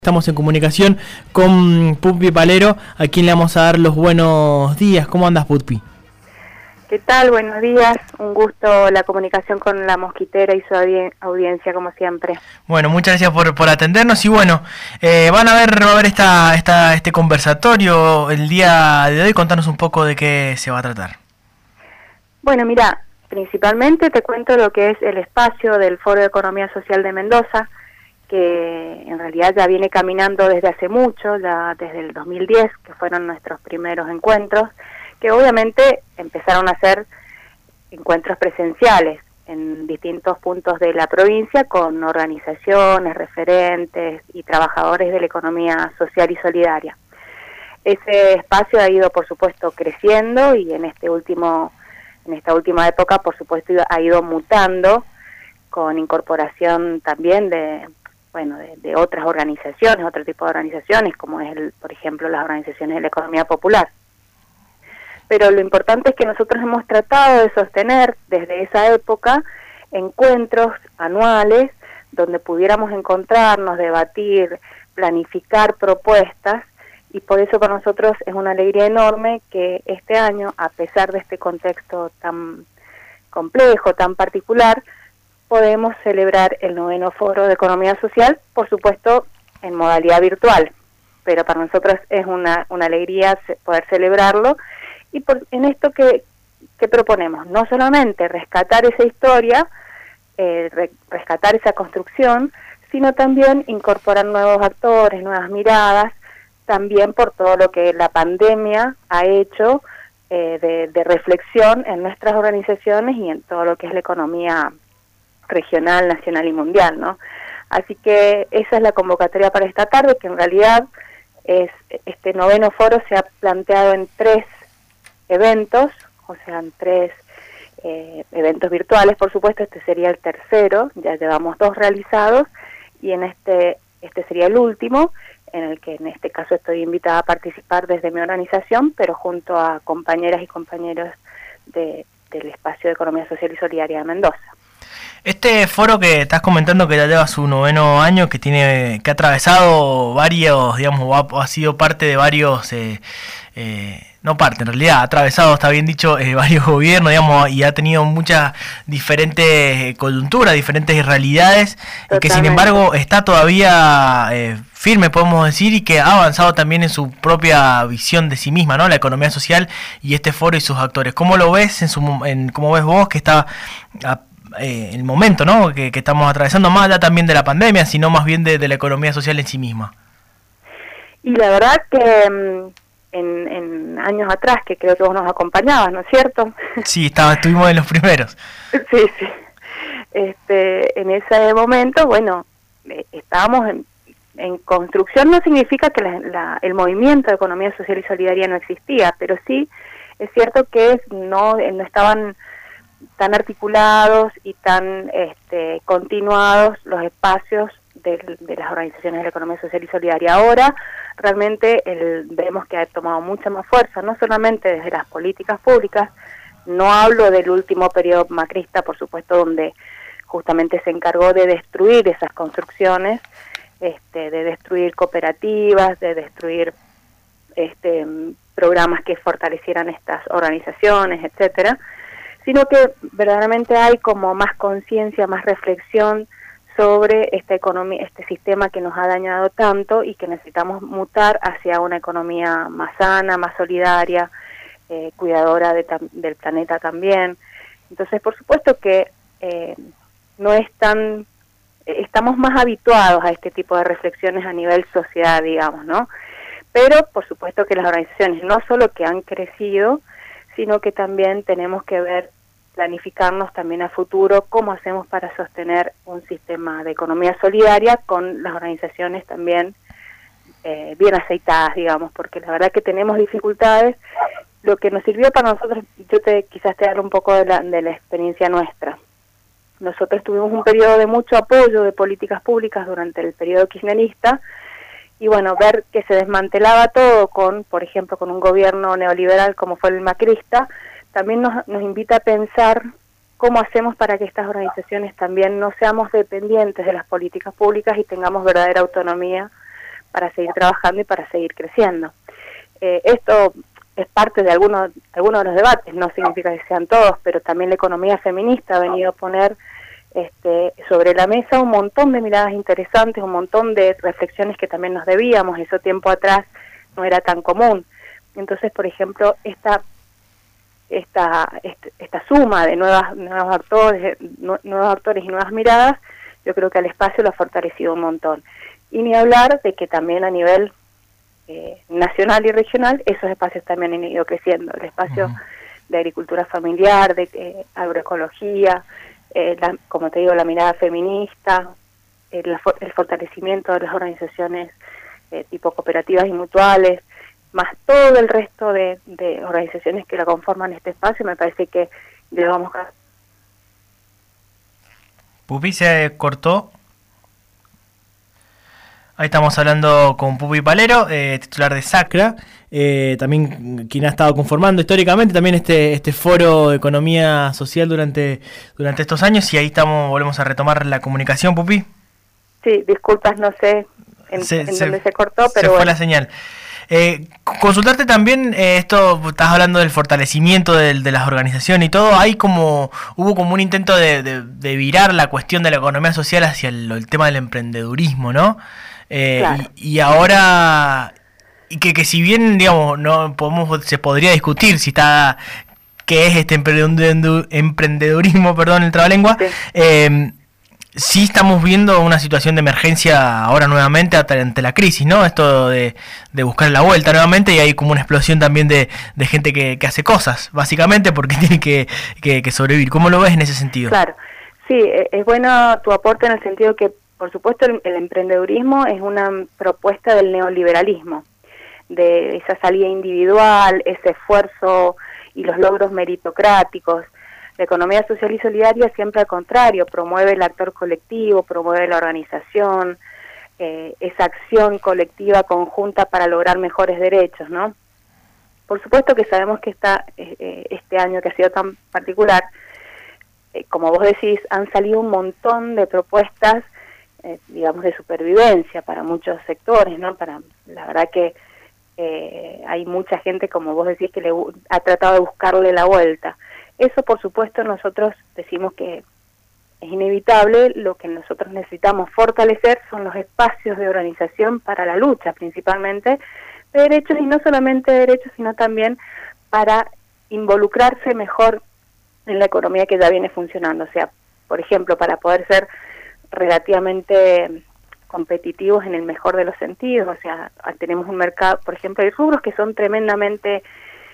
Estamos en comunicación con Putpi Palero, a quien le vamos a dar los buenos días. ¿Cómo andas, Putpi? ¿Qué tal? Buenos días. Un gusto la comunicación con la Mosquitera y su audiencia, como siempre. Bueno, muchas gracias por atendernos y bueno, va a haber este conversatorio el día de hoy. Contanos un poco de qué se va a tratar. Bueno, mira, principalmente te cuento lo que es el espacio del Foro de Economía Social de Mendoza, que en realidad ya viene caminando desde hace mucho, ya desde el 2010, que fueron nuestros primeros encuentros, que obviamente empezaron a ser encuentros presenciales en distintos puntos de la provincia con organizaciones, referentes y trabajadores de la economía social y solidaria. Ese espacio ha ido, por supuesto, creciendo y en esta última época, por supuesto, ha ido mutando con incorporación también de otras organizaciones, otro tipo de organizaciones, como es, por ejemplo, las organizaciones de la economía popular. Pero lo importante es que nosotros hemos tratado de sostener desde esa época encuentros anuales donde pudiéramos encontrarnos, debatir, planificar propuestas, y por eso para nosotros es una alegría enorme que este año, a pesar de este contexto tan complejo, tan particular, podemos celebrar el 9º Foro de Economía Social, por supuesto en modalidad virtual, pero para nosotros es una alegría poder celebrarlo. Y en esto que proponemos, no solamente rescatar esa historia, rescatar esa construcción, sino también incorporar nuevos actores, nuevas miradas, también por todo lo que la pandemia ha hecho de reflexión en nuestras organizaciones y en todo lo que es la economía regional, nacional y mundial, ¿no? Así que esa es la convocatoria para esta tarde, que en realidad este 9º foro se ha planteado en 3 eventos, o sea, en 3 eventos virtuales, por supuesto. Este sería el tercero, ya llevamos 2 realizados, y en este sería el último, en el que en este caso estoy invitada a participar desde mi organización, pero junto a compañeras y compañeros del Espacio de Economía Social y Solidaria de Mendoza. Este foro que estás comentando, que ya lleva su 9º año, que ha atravesado varios, digamos, ha sido parte de varios, no parte, en realidad, ha atravesado, está bien dicho, varios gobiernos, digamos, y ha tenido muchas diferentes coyunturas, diferentes realidades, y que sin embargo está todavía firme, podemos decir, y que ha avanzado también en su propia visión de sí misma, ¿no? La economía social y este foro y sus actores. ¿Cómo lo ves cómo ves vos que está el momento, ¿no? que estamos atravesando, más allá también de la pandemia, sino más bien de la economía social en sí misma? Y la verdad que en años atrás, que creo que vos nos acompañabas, ¿no es cierto? Sí, estuvimos en los primeros. Sí. En ese momento, bueno, estábamos en construcción. No significa que el movimiento de economía social y solidaria no existía, pero sí es cierto que no estaban tan articulados y tan continuados los espacios de las organizaciones de la economía social y solidaria. Ahora realmente vemos que ha tomado mucha más fuerza, no solamente desde las políticas públicas. No hablo del último periodo macrista, por supuesto, donde justamente se encargó de destruir esas construcciones, de destruir cooperativas, de destruir programas que fortalecieran estas organizaciones, etcétera, sino que verdaderamente hay como más conciencia, más reflexión sobre esta economía, este sistema que nos ha dañado tanto y que necesitamos mutar hacia una economía más sana, más solidaria, cuidadora del planeta también. Entonces, por supuesto que estamos más habituados a este tipo de reflexiones a nivel sociedad, digamos, ¿no? Pero, por supuesto que las organizaciones no solo que han crecido, sino que también tenemos que planificarnos también a futuro cómo hacemos para sostener un sistema de economía solidaria con las organizaciones también bien aceitadas, digamos, porque la verdad que tenemos dificultades. Lo que nos sirvió para nosotros, quizás te hablo un poco de la experiencia nuestra. Nosotros tuvimos un periodo de mucho apoyo de políticas públicas durante el periodo kirchnerista, y bueno, ver que se desmantelaba todo por ejemplo, con un gobierno neoliberal como fue el macrista, también nos invita a pensar cómo hacemos para que estas organizaciones también no seamos dependientes de las políticas públicas y tengamos verdadera autonomía para seguir trabajando y para seguir creciendo. Esto es parte de algunos de los debates, no significa que sean todos, pero también la economía feminista ha venido a poner sobre la mesa un montón de miradas interesantes, un montón de reflexiones que también nos debíamos, eso tiempo atrás no era tan común. Entonces, por ejemplo, esta suma de nuevos actores y nuevas miradas, yo creo que al espacio lo ha fortalecido un montón. Y ni hablar de que también a nivel nacional y regional, esos espacios también han ido creciendo. El espacio de agricultura familiar, de agroecología, como te digo, la mirada feminista, el fortalecimiento de las organizaciones tipo cooperativas y mutuales, más todo el resto de organizaciones que la conforman este espacio, me parece que le vamos a... Pupi se cortó. Ahí estamos hablando con Pupi Palero, titular de Sacra, también quien ha estado conformando históricamente también este foro de economía social durante estos años, y ahí volvemos a retomar la comunicación, Pupi. Sí, disculpas, no sé en dónde se cortó, pero se fue la señal. Consultarte también, estás hablando del fortalecimiento de las organizaciones y todo, hubo como un intento de virar la cuestión de la economía social hacia el tema del emprendedurismo, ¿no? Claro. Y ahora, que si bien, digamos, se podría discutir si qué es este emprendedurismo, perdón, el trabalengua, sí. Sí estamos viendo una situación de emergencia ahora nuevamente ante la crisis, ¿no? Esto de buscar la vuelta nuevamente, y hay como una explosión también de gente que hace cosas, básicamente porque tiene que sobrevivir. ¿Cómo lo ves en ese sentido? Claro, sí, es bueno tu aporte en el sentido que, por supuesto, el emprendedurismo es una propuesta del neoliberalismo, de esa salida individual, ese esfuerzo y los logros meritocráticos. La economía social y solidaria siempre al contrario, promueve el actor colectivo, promueve la organización, esa acción colectiva conjunta para lograr mejores derechos, ¿no? Por supuesto que sabemos que este año que ha sido tan particular, como vos decís, han salido un montón de propuestas, digamos, de supervivencia para muchos sectores, ¿no? La verdad que hay mucha gente, como vos decís, que ha tratado de buscarle la vuelta. Eso, por supuesto, nosotros decimos que es inevitable. Lo que nosotros necesitamos fortalecer son los espacios de organización para la lucha, principalmente de derechos, y no solamente de derechos, sino también para involucrarse mejor en la economía que ya viene funcionando. O sea, por ejemplo, para poder ser relativamente competitivos en el mejor de los sentidos. O sea, tenemos un mercado, por ejemplo, hay rubros que son tremendamente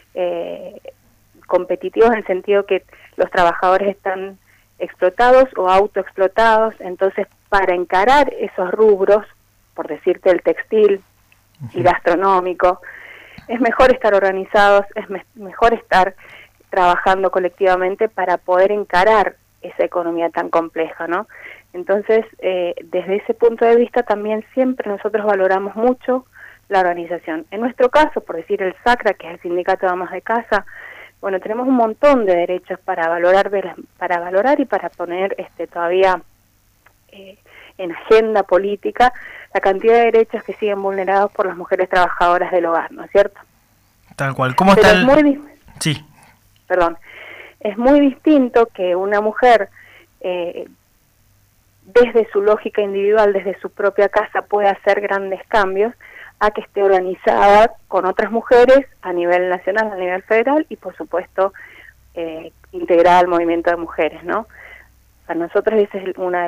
competitivos en el sentido que los trabajadores están explotados o autoexplotados. Entonces, para encarar esos rubros, por decirte el textil y gastronómico, es mejor estar organizados, es mejor estar trabajando colectivamente para poder encarar esa economía tan compleja, ¿no? Entonces, desde ese punto de vista también siempre nosotros valoramos mucho la organización. En nuestro caso, por decir el SACRA, que es el Sindicato de Amas de Casa, bueno, tenemos un montón de derechos para valorar y para poner todavía en agenda política la cantidad de derechos que siguen vulnerados por las mujeres trabajadoras del hogar, ¿no es cierto? Tal cual. ¿Cómo está Sí. Perdón. Es muy distinto que una mujer, desde su lógica individual, desde su propia casa, pueda hacer grandes cambios, a que esté organizada con otras mujeres a nivel nacional, a nivel federal, y por supuesto integrada al movimiento de mujeres, ¿no? Para nosotros ese es una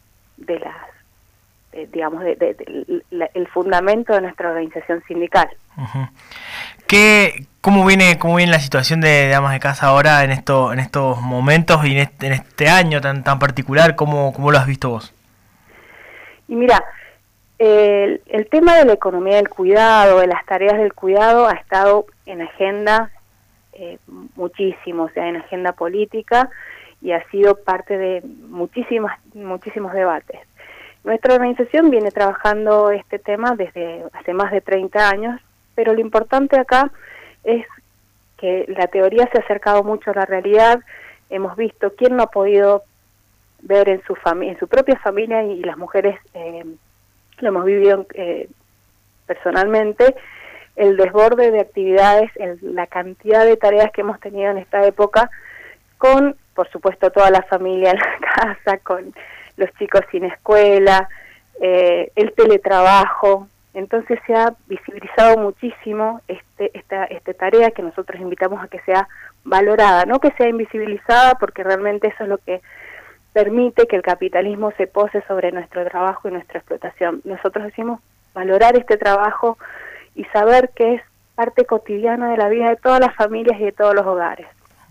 digamos, el fundamento de nuestra organización sindical. Uh-huh. ¿Cómo viene la situación de amas de casa ahora en estos momentos y en este año tan particular? ¿Cómo lo has visto vos? Y mira, el tema de la economía del cuidado, de las tareas del cuidado, ha estado en agenda muchísimo, o sea, en agenda política, y ha sido parte de muchísimos debates. Nuestra organización viene trabajando este tema desde hace más de 30 años, pero lo importante acá es que la teoría se ha acercado mucho a la realidad. Hemos visto quién no ha podido ver en su propia familia, y las mujeres lo hemos vivido personalmente el desborde de actividades, la cantidad de tareas que hemos tenido en esta época, con, por supuesto, toda la familia en la casa, con los chicos sin escuela, el teletrabajo. Entonces se ha visibilizado muchísimo esta tarea que nosotros invitamos a que sea valorada, no que sea invisibilizada, porque realmente eso es lo que permite que el capitalismo se pose sobre nuestro trabajo y nuestra explotación. Nosotros decimos valorar este trabajo y saber que es parte cotidiana de la vida de todas las familias y de todos los hogares.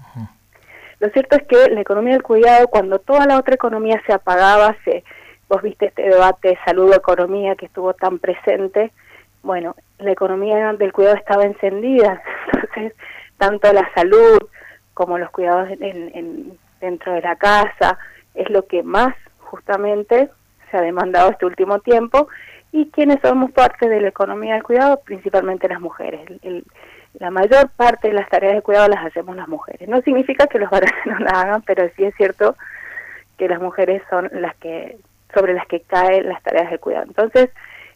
Lo cierto es que la economía del cuidado, cuando toda la otra economía se apagaba, vos viste este debate salud-economía que estuvo tan presente, bueno, la economía del cuidado estaba encendida, entonces tanto la salud como los cuidados dentro de la casa es lo que más justamente se ha demandado este último tiempo, y quienes somos parte de la economía del cuidado, principalmente las mujeres. La mayor parte de las tareas de cuidado las hacemos las mujeres. No significa que los varones no las hagan, pero sí es cierto que las mujeres son sobre las que caen las tareas de cuidado. Entonces,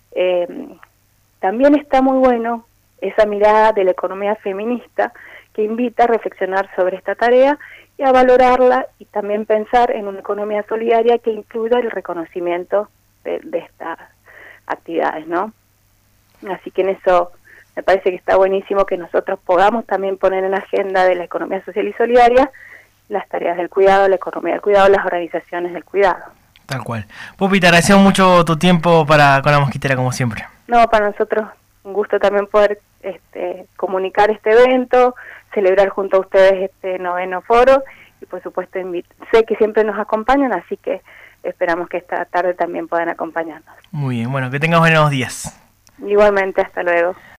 también está muy bueno esa mirada de la economía feminista que invita a reflexionar sobre esta tarea y a valorarla, y también pensar en una economía solidaria que incluya el reconocimiento de estas actividades, ¿no? Así que en eso me parece que está buenísimo que nosotros podamos también poner en la agenda de la economía social y solidaria las tareas del cuidado, la economía del cuidado, las organizaciones del cuidado. Tal cual. Pupi, te agradecemos mucho tu tiempo con la mosquitera, como siempre. No, para nosotros un gusto también poder comunicar este evento, celebrar junto a ustedes este 9º foro, y por supuesto sé que siempre nos acompañan, así que esperamos que esta tarde también puedan acompañarnos. Muy bien, bueno, que tengas buenos días. Igualmente, hasta luego.